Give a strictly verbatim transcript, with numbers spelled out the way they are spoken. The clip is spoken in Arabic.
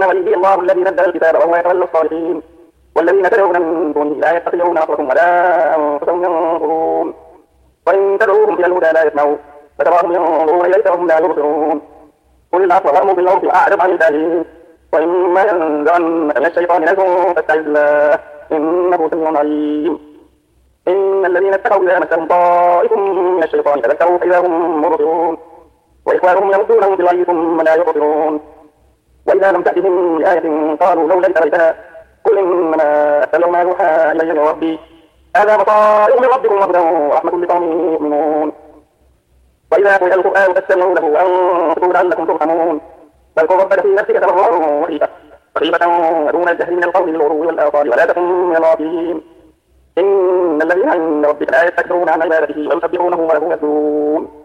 ولي الله الذي نزل الكتاب وهو يتولى الصالحين والذين تدعون من دونه لا يستطيعون نصركم ولا أنفسهم ينصرون وإن تدعوهم إلى الهدى لا يسمعوا فتراهم ينظرون إليك وهم لا يبصرون قل العفو وأمر بالعرف وأعرض عن الجاهلين وإما ينزغنك من الشيطان نزغ فاستعذ بالله إنه سميع عليم إن الذين اتقوا إذا مسهم طائف من الشيطان تذكروا فإذا هم مبصرون وإخوانهم يمدونهم في الغي ثم لا يبصرون وإذا لم تأتهم بآية قالوا لولا اجتبيتها قل إنما أتبع ما يوحى إلي من ربي هذا بصائر من ربكم وهدى ورحمة لقوم يؤمنون وإذا قرئ القرآن فاستمعوا له وأنصتوا لعلكم ترحمون فاذكر ربك في نفسك تضرعا وخيفة وخيفة ودون الجهل من القول بالغدو والآصال ولا تكن من الغافلين إن الذين عند ربك لا يستكبرون عن عبادته ويسبحونه وله يسجدون